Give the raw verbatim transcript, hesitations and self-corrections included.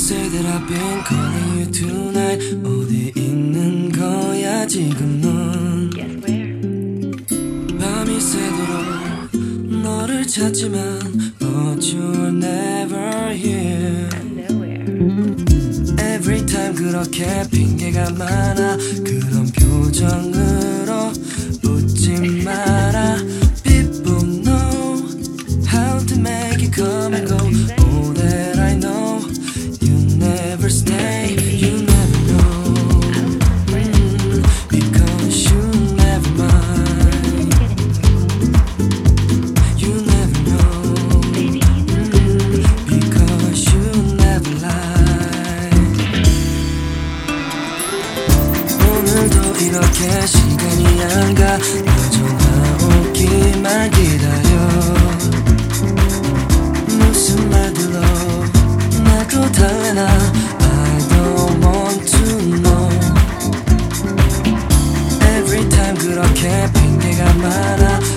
say that I've been calling you tonight. 어디 있는 거야 지금 넌? Yes, where? 밤이 새도록 너를 찾지만 But you're never here. I'm nowhere. Every time 그렇게 핑계가 많아. 그런 표정으로 웃지 마라. People know how to make it come and go. All that I know, you never stay. You never know, mm, because you never mind. You never know, mm, because you never lie. 오늘도 이렇게 시간이 안 가. 너 전화 오기만 기다려. 무슨 말들로 나도 달래나. I don't want to know. Every time 그렇게 핑계가 많아.